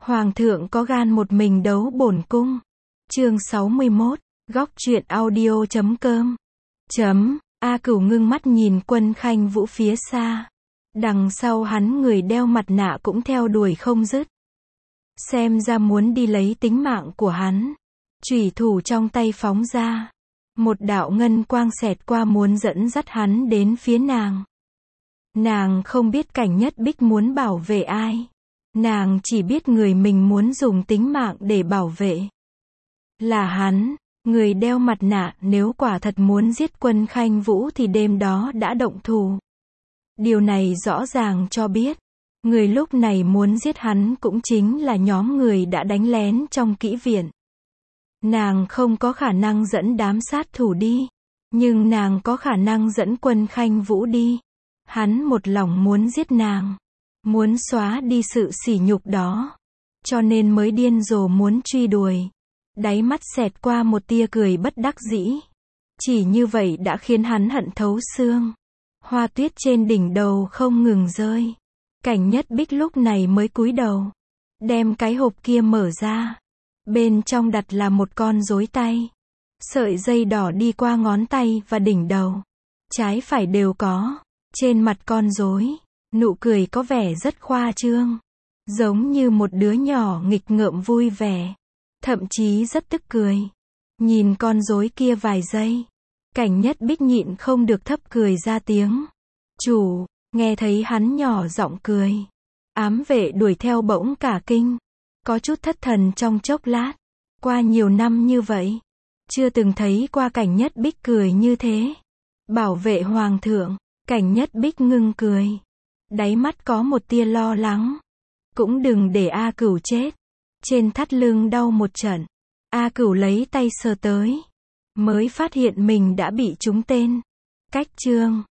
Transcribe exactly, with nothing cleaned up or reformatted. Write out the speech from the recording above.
Hoàng thượng có gan một mình đấu bổn cung. Chương sáu mươi mốt, góc truyện audio chấm com. Chấm, A Cửu ngưng mắt nhìn Quân Khanh Vũ phía xa. Đằng sau hắn người đeo mặt nạ cũng theo đuổi không dứt. Xem ra muốn đi lấy tính mạng của hắn. Chủy thủ trong tay phóng ra. Một đạo ngân quang xẹt qua muốn dẫn dắt hắn đến phía nàng. Nàng không biết Cảnh Nhất Bích muốn bảo vệ ai. Nàng chỉ biết người mình muốn dùng tính mạng để bảo vệ là hắn, người đeo mặt nạ. Nếu quả thật muốn giết Quân Khanh Vũ thì đêm đó đã động thủ. Điều này rõ ràng cho biết, người lúc này muốn giết hắn cũng chính là nhóm người đã đánh lén trong kỹ viện. Nàng không có khả năng dẫn đám sát thủ đi, nhưng nàng có khả năng dẫn Quân Khanh Vũ đi. Hắn một lòng muốn giết nàng, muốn xóa đi sự sỉ nhục đó, cho nên mới điên rồ muốn truy đuổi. Đáy mắt xẹt qua một tia cười bất đắc dĩ. Chỉ như vậy đã khiến hắn hận thấu xương. Hoa tuyết trên đỉnh đầu không ngừng rơi. Cảnh Nhất Bích lúc này mới cúi đầu, đem cái hộp kia mở ra. Bên trong đặt là một con rối tay. Sợi dây đỏ đi qua ngón tay và đỉnh đầu. Trái phải đều có. Trên mặt con rối, nụ cười có vẻ rất khoa trương. Giống như một đứa nhỏ nghịch ngợm vui vẻ. Thậm chí rất tức cười. Nhìn con rối kia vài giây. Cảnh Nhất Bích nhịn không được thấp cười ra tiếng. Chủ, nghe thấy hắn nhỏ giọng cười. Ám vệ đuổi theo bỗng cả kinh. Có chút thất thần trong chốc lát. Qua nhiều năm như vậy, chưa từng thấy qua Cảnh Nhất Bích cười như thế. Bảo vệ hoàng thượng. Cảnh Nhất Bích ngưng cười. Đáy mắt có một tia lo lắng. Cũng đừng để A Cửu chết. Trên thắt lưng đau một trận. A Cửu lấy tay sờ tới. Mới phát hiện mình đã bị trúng tên. Cách chương.